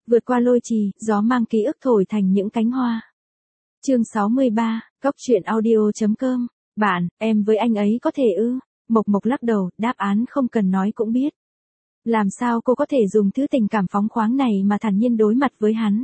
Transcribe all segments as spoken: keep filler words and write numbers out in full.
Vượt qua lôi trì, gió mang ký ức thổi thành những cánh hoa. Chương sáu mươi ba, Góc truyện audio.com. Bạn, em với anh ấy có thể ư? Mộc Mộc lắc đầu, đáp án không cần nói cũng biết. Làm sao cô có thể dùng thứ tình cảm phóng khoáng này mà thản nhiên đối mặt với hắn?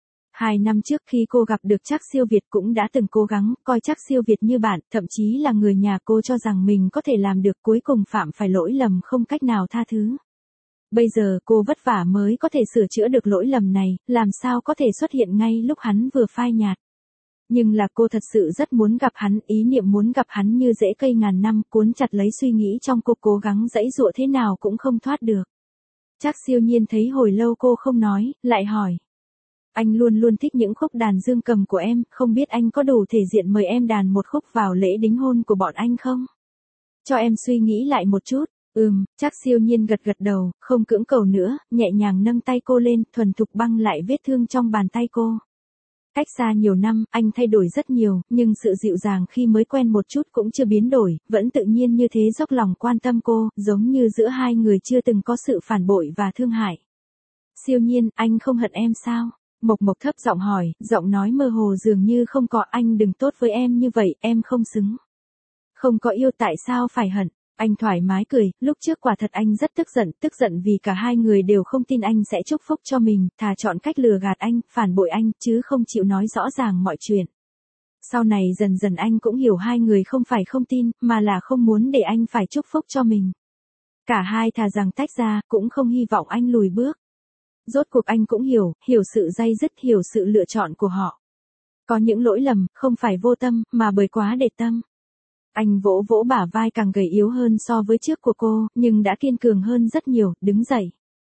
Hai năm trước khi cô gặp được Trác Siêu Việt cũng đã từng cố gắng coi Trác Siêu Việt như bạn, thậm chí là người nhà cô cho rằng mình có thể làm được, cuối cùng phạm phải lỗi lầm không cách nào tha thứ. Bây giờ cô vất vả mới có thể sửa chữa được lỗi lầm này, làm sao có thể xuất hiện ngay lúc hắn vừa phai nhạt. Nhưng là cô thật sự rất muốn gặp hắn, ý niệm muốn gặp hắn như rễ cây ngàn năm cuốn chặt lấy suy nghĩ trong cô, cố gắng giãy giụa thế nào cũng không thoát được. Trác Siêu Nhiên thấy hồi lâu cô không nói, lại hỏi. Anh luôn luôn thích những khúc đàn dương cầm của em, không biết anh có đủ thể diện mời em đàn một khúc vào lễ đính hôn của bọn anh không? Cho em suy nghĩ lại một chút. Ừm, Trác Siêu Nhiên gật gật đầu, không cưỡng cầu nữa, nhẹ nhàng nâng tay cô lên, thuần thục băng lại vết thương trong bàn tay cô. Cách xa nhiều năm, anh thay đổi rất nhiều, nhưng sự dịu dàng khi mới quen một chút cũng chưa biến đổi, vẫn tự nhiên như thế dốc lòng quan tâm cô, giống như giữa hai người chưa từng có sự phản bội và thương hại. Siêu Nhiên, anh không hận em sao? Mộc Mộc thấp giọng hỏi, giọng nói mơ hồ dường như không có. Anh đừng tốt với em như vậy, em không xứng. Không có yêu tại sao phải hận? Anh thoải mái cười, lúc trước quả thật anh rất tức giận, tức giận vì cả hai người đều không tin anh sẽ chúc phúc cho mình, thà chọn cách lừa gạt anh, phản bội anh, chứ không chịu nói rõ ràng mọi chuyện. Sau này dần dần anh cũng hiểu hai người không phải không tin, mà là không muốn để anh phải chúc phúc cho mình. Cả hai thà rằng tách ra, cũng không hy vọng anh lùi bước. Rốt cuộc anh cũng hiểu, hiểu sự day dứt, hiểu sự lựa chọn của họ. Có những lỗi lầm, không phải vô tâm, mà bởi quá để tâm. Anh vỗ vỗ bả vai càng gầy yếu hơn so với trước của cô, nhưng đã kiên cường hơn rất nhiều, đứng dậy.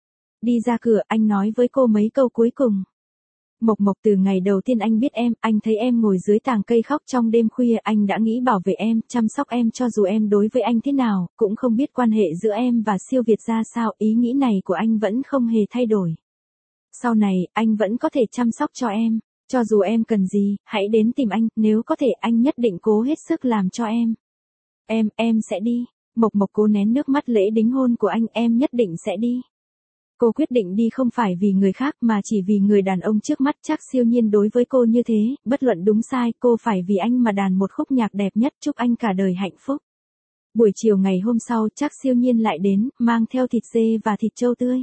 Đi ra cửa, anh nói với cô mấy câu cuối cùng. Mộc Mộc, từ ngày đầu tiên anh biết em, anh thấy em ngồi dưới tàng cây khóc trong đêm khuya, anh đã nghĩ bảo vệ em, chăm sóc em cho dù em đối với anh thế nào, cũng không biết quan hệ giữa em và Siêu Việt ra sao, ý nghĩ này của anh vẫn không hề thay đổi. Sau này, anh vẫn có thể chăm sóc cho em, cho dù em cần gì, hãy đến tìm anh, nếu có thể anh nhất định cố hết sức làm cho em. Em, em sẽ đi. Mộc Mộc cố nén nước mắt, lễ đính hôn của anh, em nhất định sẽ đi. Cô quyết định đi không phải vì người khác mà chỉ vì người đàn ông trước mắt. Trác Siêu Nhiên đối với cô như thế, bất luận đúng sai, cô phải vì anh mà đàn một khúc nhạc đẹp nhất, chúc anh cả đời hạnh phúc. Buổi chiều ngày hôm sau, Trác Siêu Nhiên lại đến, mang theo thịt dê và thịt trâu tươi.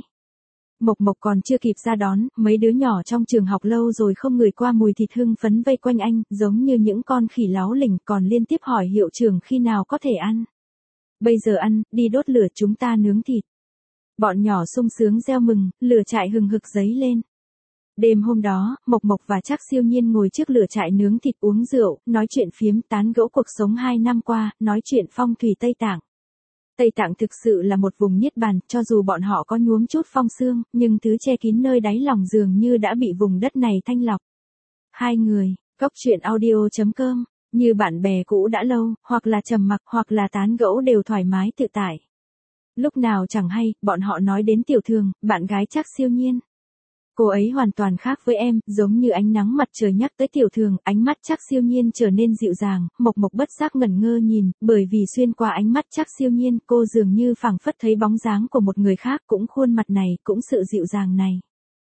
Mộc Mộc còn chưa kịp ra đón, mấy đứa nhỏ trong trường học lâu rồi không ngửi qua mùi thịt hưng phấn vây quanh anh, giống như những con khỉ láo lỉnh, còn liên tiếp hỏi hiệu trưởng khi nào có thể ăn. Bây giờ ăn, đi đốt lửa chúng ta nướng thịt. Bọn nhỏ sung sướng reo mừng, lửa trại hừng hực dấy lên. Đêm hôm đó, Mộc Mộc và Trác Siêu Nhiên ngồi trước lửa trại nướng thịt, uống rượu, nói chuyện phiếm, tán gẫu cuộc sống hai năm qua, nói chuyện phong thủy Tây Tạng. Tây Tạng thực sự là một vùng niết bàn, cho dù bọn họ có nhuốm chút phong sương, nhưng thứ che kín nơi đáy lòng dường như đã bị vùng đất này thanh lọc. Hai người, Góc truyện audio.com, như bạn bè cũ đã lâu, hoặc là trầm mặc, hoặc là tán gẫu đều thoải mái tự tại. Lúc nào chẳng hay, bọn họ nói đến Tiểu Thường, bạn gái Trác Siêu Nhiên. Cô ấy hoàn toàn khác với em, giống như ánh nắng mặt trời nhắc tới Tiểu Thường, ánh mắt Trác Siêu Nhiên trở nên dịu dàng. Mộc Mộc bất giác ngẩn ngơ nhìn, bởi vì xuyên qua ánh mắt Trác Siêu Nhiên, cô dường như phảng phất thấy bóng dáng của một người khác, cũng khuôn mặt này, cũng sự dịu dàng này.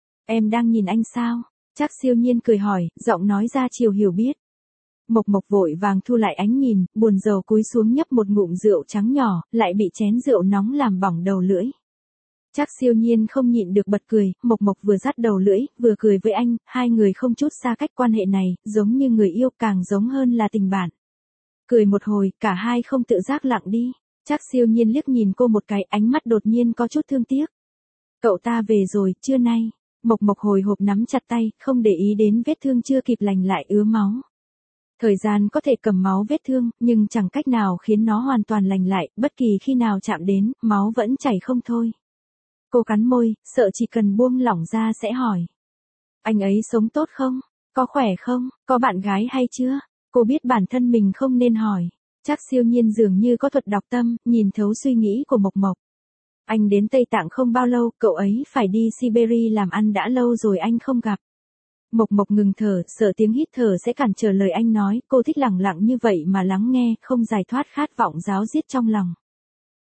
Em đang nhìn anh sao? Trác Siêu Nhiên cười hỏi, giọng nói ra chiều hiểu biết. Mộc Mộc vội vàng thu lại ánh nhìn, buồn rầu cúi xuống nhấp một ngụm rượu trắng nhỏ, lại bị chén rượu nóng làm bỏng đầu lưỡi. Trác Siêu Nhiên không nhịn được bật cười, Mộc Mộc vừa dắt đầu lưỡi, vừa cười với anh, hai người không chút xa cách, quan hệ này, giống như người yêu, càng giống hơn là tình bạn. Cười một hồi, cả hai không tự giác lặng đi. Trác Siêu Nhiên liếc nhìn cô một cái, ánh mắt đột nhiên có chút thương tiếc. Cậu ta về rồi, trưa nay. Mộc Mộc hồi hộp nắm chặt tay, không để ý đến vết thương chưa kịp lành lại ứa máu. Thời gian có thể cầm máu vết thương, nhưng chẳng cách nào khiến nó hoàn toàn lành lại, bất kỳ khi nào chạm đến, máu vẫn chảy không thôi. Cô cắn môi, sợ chỉ cần buông lỏng ra sẽ hỏi. Anh ấy sống tốt không? Có khỏe không? Có bạn gái hay chưa? Cô biết bản thân mình không nên hỏi. Trác Siêu Nhiên dường như có thuật đọc tâm, nhìn thấu suy nghĩ của Mộc Mộc. Anh đến Tây Tạng không bao lâu, cậu ấy phải đi Siberia làm ăn đã lâu rồi anh không gặp. Mộc Mộc ngừng thở, sợ tiếng hít thở sẽ cản trở lời anh nói, cô thích lặng lặng như vậy mà lắng nghe, không giải thoát khát vọng ráo riết trong lòng.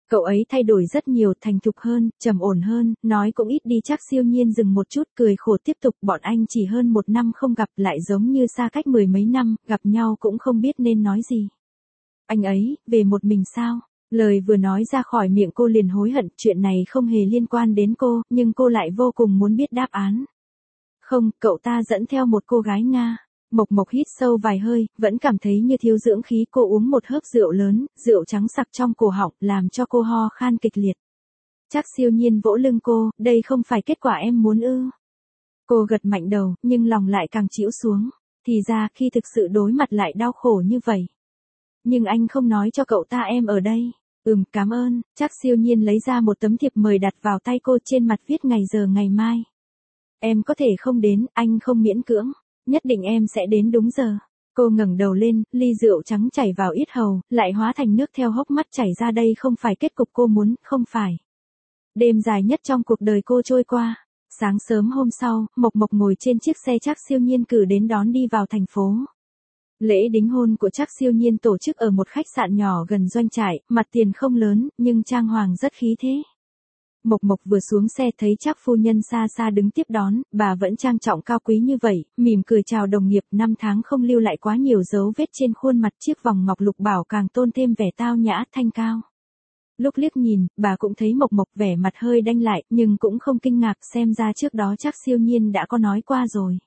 Cậu ấy thay đổi rất nhiều, thành thục hơn, trầm ổn hơn, nói cũng ít đi. Trác Siêu Nhiên dừng một chút, cười khổ tiếp tục, bọn anh chỉ hơn một năm không gặp, lại giống như xa cách mười mấy năm, gặp nhau cũng không biết nên nói gì. Anh ấy, về một mình sao? Lời vừa nói ra khỏi miệng cô liền hối hận, chuyện này không hề liên quan đến cô, nhưng cô lại vô cùng muốn biết đáp án. Không, cậu ta dẫn theo một cô gái Nga. Mộc Mộc hít sâu vài hơi, vẫn cảm thấy như thiếu dưỡng khí. Cô uống một hớp rượu lớn, rượu trắng sặc trong cổ họng, làm cho cô ho khan kịch liệt. Trác Siêu Nhiên vỗ lưng cô, đây không phải kết quả em muốn ư? Cô gật mạnh đầu, nhưng lòng lại càng chĩu xuống. Thì ra, khi thực sự đối mặt lại đau khổ như vậy. Nhưng anh không nói cho cậu ta em ở đây. Ừm, cảm ơn. Trác Siêu Nhiên lấy ra một tấm thiệp mời đặt vào tay cô, trên mặt viết ngày giờ ngày mai. Em có thể không đến, anh không miễn cưỡng. Nhất định em sẽ đến đúng giờ. Cô ngẩng đầu lên, ly rượu trắng chảy vào yết hầu, lại hóa thành nước theo hốc mắt chảy ra. Đây không phải kết cục cô muốn, không phải. Đêm dài nhất trong cuộc đời cô trôi qua. Sáng sớm hôm sau, Mộc Mộc ngồi trên chiếc xe Trác Siêu Nhiên cử đến đón đi vào thành phố. Lễ đính hôn của Trác Siêu Nhiên tổ chức ở một khách sạn nhỏ gần doanh trại, mặt tiền không lớn, nhưng trang hoàng rất khí thế. Mộc Mộc vừa xuống xe thấy Trác phu nhân xa xa đứng tiếp đón, bà vẫn trang trọng cao quý như vậy, mỉm cười chào đồng nghiệp. Năm tháng không lưu lại quá nhiều dấu vết trên khuôn mặt, chiếc vòng ngọc lục bảo càng tôn thêm vẻ tao nhã thanh cao. Lúc liếc nhìn, bà cũng thấy Mộc Mộc vẻ mặt hơi đanh lại, nhưng cũng không kinh ngạc, xem ra trước đó Trác Siêu Nhiên đã có nói qua rồi.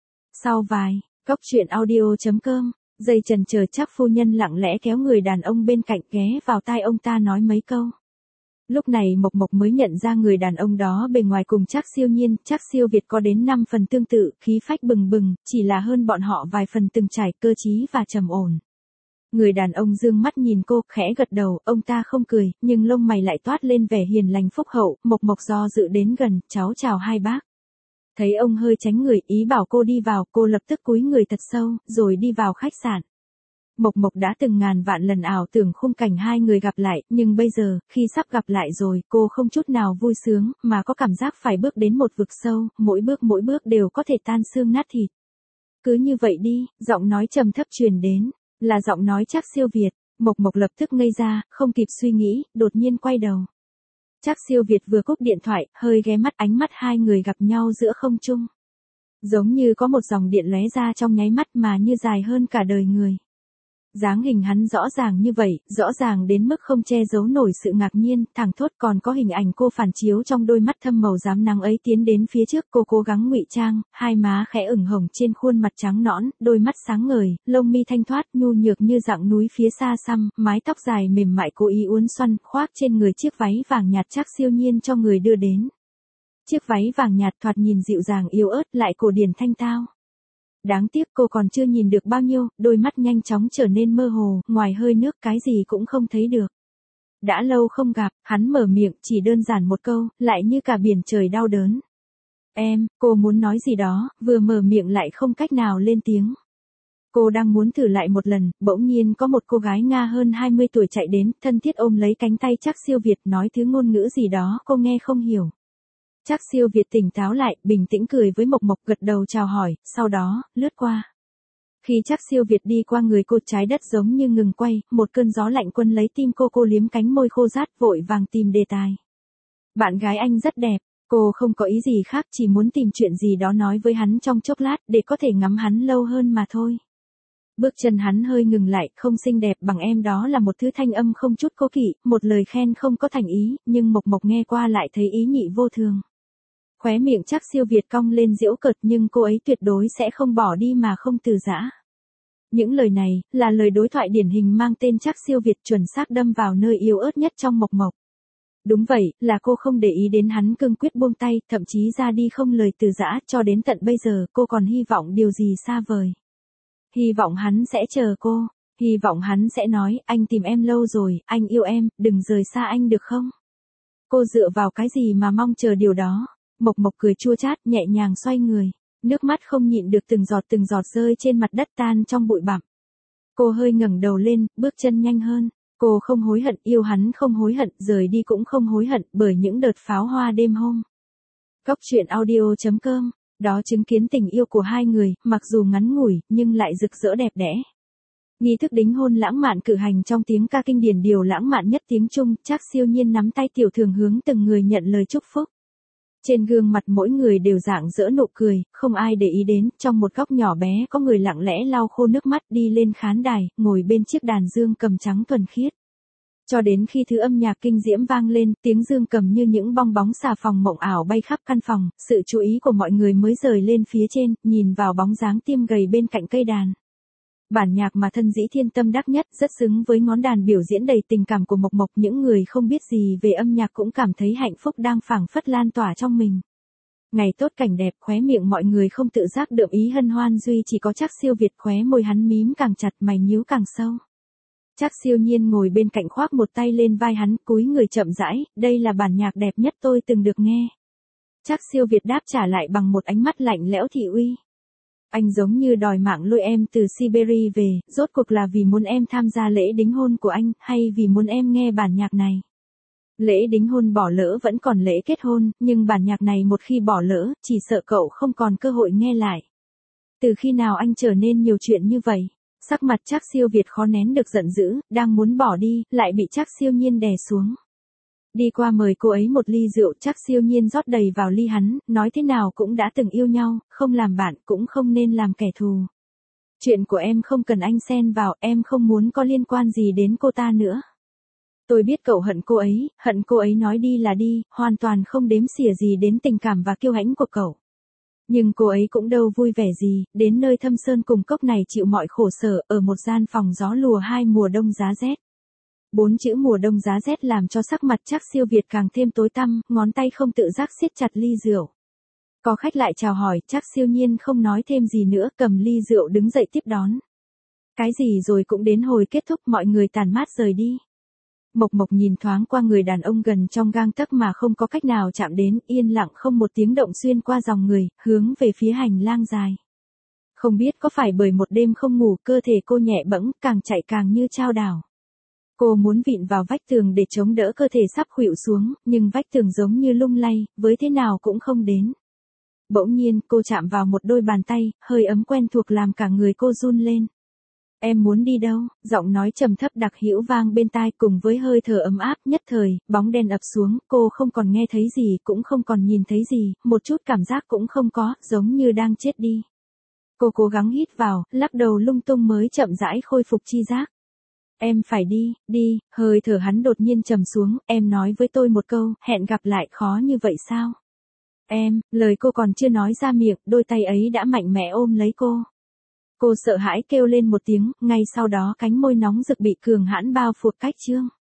Sau vài, Cóc truyện audio chấm com, giây chần chờ Trác phu nhân lặng lẽ kéo người đàn ông bên cạnh ghé vào tai ông ta nói mấy câu. Lúc này Mộc Mộc mới nhận ra người đàn ông đó bề ngoài cùng Trác Siêu Nhiên, Trác Siêu Việt có đến năm phần tương tự, khí phách bừng bừng, chỉ là hơn bọn họ vài phần từng trải, cơ trí và trầm ổn. Người đàn ông dương mắt nhìn cô, khẽ gật đầu, ông ta không cười, nhưng lông mày lại toát lên vẻ hiền lành phúc hậu. Mộc Mộc do dự đến gần, cháu chào hai bác. Thấy ông hơi tránh người, ý bảo cô đi vào, cô lập tức cúi người thật sâu, rồi đi vào khách sạn. Mộc Mộc đã từng ngàn vạn lần ảo tưởng khung cảnh hai người gặp lại, nhưng bây giờ, khi sắp gặp lại rồi, cô không chút nào vui sướng, mà có cảm giác phải bước đến một vực sâu, mỗi bước mỗi bước đều có thể tan xương nát thịt. Cứ như vậy đi, giọng nói trầm thấp truyền đến, là giọng nói Trác Siêu Việt. Mộc Mộc lập tức ngây ra, không kịp suy nghĩ, đột nhiên quay đầu. Trác Siêu Việt vừa cúp điện thoại, hơi ghé mắt, ánh mắt hai người gặp nhau giữa không trung. Giống như có một dòng điện lóe ra trong nháy mắt mà như dài hơn cả đời người. Dáng hình hắn rõ ràng như vậy, rõ ràng đến mức không che giấu nổi sự ngạc nhiên, thẳng thốt. Còn có hình ảnh cô phản chiếu trong đôi mắt thâm màu dám nắng ấy. Tiến đến phía trước, cô cố gắng ngụy trang, hai má khẽ ửng hồng trên khuôn mặt trắng nõn, đôi mắt sáng ngời, lông mi thanh thoát nhu nhược như dạng núi phía xa xăm, mái tóc dài mềm mại cố ý uốn xoăn, khoác trên người chiếc váy vàng nhạt Trác Siêu Nhiên cho người đưa đến. Chiếc váy vàng nhạt thoạt nhìn dịu dàng yếu ớt, lại cổ điển thanh tao. Đáng tiếc cô còn chưa nhìn được bao nhiêu, đôi mắt nhanh chóng trở nên mơ hồ, ngoài hơi nước cái gì cũng không thấy được. Đã lâu không gặp, hắn mở miệng, chỉ đơn giản một câu, lại như cả biển trời đau đớn. Em, cô muốn nói gì đó, vừa mở miệng lại không cách nào lên tiếng. Cô đang muốn thử lại một lần, bỗng nhiên có một cô gái Nga hơn hai mươi tuổi chạy đến, thân thiết ôm lấy cánh tay Trác Siêu Việt, nói thứ ngôn ngữ gì đó, cô nghe không hiểu. Trác Siêu Việt tỉnh táo lại, bình tĩnh cười với Mộc Mộc, gật đầu chào hỏi, sau đó, lướt qua. Khi Trác Siêu Việt đi qua người cô, trái đất giống như ngừng quay, một cơn gió lạnh quân lấy tim cô, cô liếm cánh môi khô rát, vội vàng tìm đề tài. Bạn gái anh rất đẹp, cô không có ý gì khác, chỉ muốn tìm chuyện gì đó nói với hắn trong chốc lát, để có thể ngắm hắn lâu hơn mà thôi. Bước chân hắn hơi ngừng lại, không xinh đẹp bằng em đó là một thứ thanh âm không chút cố kỵ, một lời khen không có thành ý, nhưng Mộc Mộc nghe qua lại thấy ý nhị vô thường. Khóe miệng Trác Siêu Việt cong lên giễu cợt, nhưng cô ấy tuyệt đối sẽ không bỏ đi mà không từ giã. Những lời này, là lời đối thoại điển hình mang tên Trác Siêu Việt, chuẩn xác đâm vào nơi yếu ớt nhất trong Mộc Mộc. Đúng vậy, là cô không để ý đến hắn cương quyết buông tay, thậm chí ra đi không lời từ giã, cho đến tận bây giờ, cô còn hy vọng điều gì xa vời. Hy vọng hắn sẽ chờ cô, hy vọng hắn sẽ nói, anh tìm em lâu rồi, anh yêu em, đừng rời xa anh được không? Cô dựa vào cái gì mà mong chờ điều đó? Mộc Mộc cười chua chát, nhẹ nhàng xoay người, nước mắt không nhịn được từng giọt từng giọt rơi trên mặt đất tan trong bụi bặm. Cô hơi ngẩng đầu lên, bước chân nhanh hơn, cô không hối hận, yêu hắn không hối hận, rời đi cũng không hối hận, bởi những đợt pháo hoa đêm hôm. Cóc truyện audio chấm com, đó chứng kiến tình yêu của hai người, mặc dù ngắn ngủi, nhưng lại rực rỡ đẹp đẽ. Nghi thức đính hôn lãng mạn cử hành trong tiếng ca kinh điển điều lãng mạn nhất tiếng Trung, Trác Siêu Nhiên nắm tay Tiểu Thường hướng từng người nhận lời chúc phúc. Trên gương mặt mỗi người đều rạng rỡ nụ cười, không ai để ý đến, trong một góc nhỏ bé có người lặng lẽ lau khô nước mắt đi lên khán đài, ngồi bên chiếc đàn dương cầm trắng thuần khiết. Cho đến khi thứ âm nhạc kinh diễm vang lên, tiếng dương cầm như những bong bóng xà phòng mộng ảo bay khắp căn phòng, sự chú ý của mọi người mới rời lên phía trên, nhìn vào bóng dáng tiêm gầy bên cạnh cây đàn. Bản nhạc mà thân dĩ thiên tâm đắc nhất rất xứng với ngón đàn biểu diễn đầy tình cảm của Mộc Mộc. Những người không biết gì về âm nhạc cũng cảm thấy hạnh phúc đang phảng phất lan tỏa trong mình. Ngày tốt cảnh đẹp, khóe miệng mọi người không tự giác đượm ý hân hoan, duy chỉ có Trác Siêu Việt khóe môi hắn mím càng chặt, mày nhíu càng sâu. Trác Siêu Nhiên ngồi bên cạnh khoác một tay lên vai hắn, cúi người chậm rãi, đây là bản nhạc đẹp nhất tôi từng được nghe. Trác Siêu Việt đáp trả lại bằng một ánh mắt lạnh lẽo thị uy. Anh giống như đòi mạng lôi em từ Siberia về, rốt cuộc là vì muốn em tham gia lễ đính hôn của anh, hay vì muốn em nghe bản nhạc này? Lễ đính hôn bỏ lỡ vẫn còn lễ kết hôn, nhưng bản nhạc này một khi bỏ lỡ, chỉ sợ cậu không còn cơ hội nghe lại. Từ khi nào anh trở nên nhiều chuyện như vậy? Sắc mặt Trác Siêu Việt khó nén được giận dữ, đang muốn bỏ đi, lại bị Trác Siêu Nhiên đè xuống. Đi qua mời cô ấy một ly rượu, Trác Siêu Nhiên rót đầy vào ly hắn, nói thế nào cũng đã từng yêu nhau, không làm bạn cũng không nên làm kẻ thù. Chuyện của em không cần anh xen vào, em không muốn có liên quan gì đến cô ta nữa. Tôi biết cậu hận cô ấy, hận cô ấy nói đi là đi, hoàn toàn không đếm xỉa gì đến tình cảm và kiêu hãnh của cậu. Nhưng cô ấy cũng đâu vui vẻ gì, đến nơi thâm sơn cùng cốc này chịu mọi khổ sở, ở một gian phòng gió lùa hai mùa đông giá rét. Bốn chữ mùa đông giá rét làm cho sắc mặt Trác Siêu Việt càng thêm tối tăm, ngón tay không tự giác siết chặt ly rượu. Có khách lại chào hỏi, Trác Siêu Nhiên không nói thêm gì nữa, cầm ly rượu đứng dậy tiếp đón. Cái gì rồi cũng đến hồi kết thúc, mọi người tản mát rời đi. Mộc Mộc nhìn thoáng qua người đàn ông gần trong gang tấc mà không có cách nào chạm đến, yên lặng không một tiếng động xuyên qua dòng người, hướng về phía hành lang dài. Không biết có phải bởi một đêm không ngủ, cơ thể cô nhẹ bẫng, càng chạy càng như chao đảo. Cô muốn vịn vào vách tường để chống đỡ cơ thể sắp khuỵu xuống, nhưng vách tường giống như lung lay, với thế nào cũng không đến. Bỗng nhiên, cô chạm vào một đôi bàn tay, hơi ấm quen thuộc làm cả người cô run lên. Em muốn đi đâu? Giọng nói trầm thấp đặc hữu vang bên tai cùng với hơi thở ấm áp, nhất thời, bóng đen ập xuống, cô không còn nghe thấy gì, cũng không còn nhìn thấy gì, một chút cảm giác cũng không có, giống như đang chết đi. Cô cố gắng hít vào, lắc đầu lung tung mới chậm rãi khôi phục chi giác. Em phải đi, đi, hơi thở hắn đột nhiên trầm xuống, em nói với tôi một câu, hẹn gặp lại, khó như vậy sao? Em, lời cô còn chưa nói ra miệng, đôi tay ấy đã mạnh mẽ ôm lấy cô. Cô sợ hãi kêu lên một tiếng, ngay sau đó cánh môi nóng rực bị cường hãn bao phủ cách trương.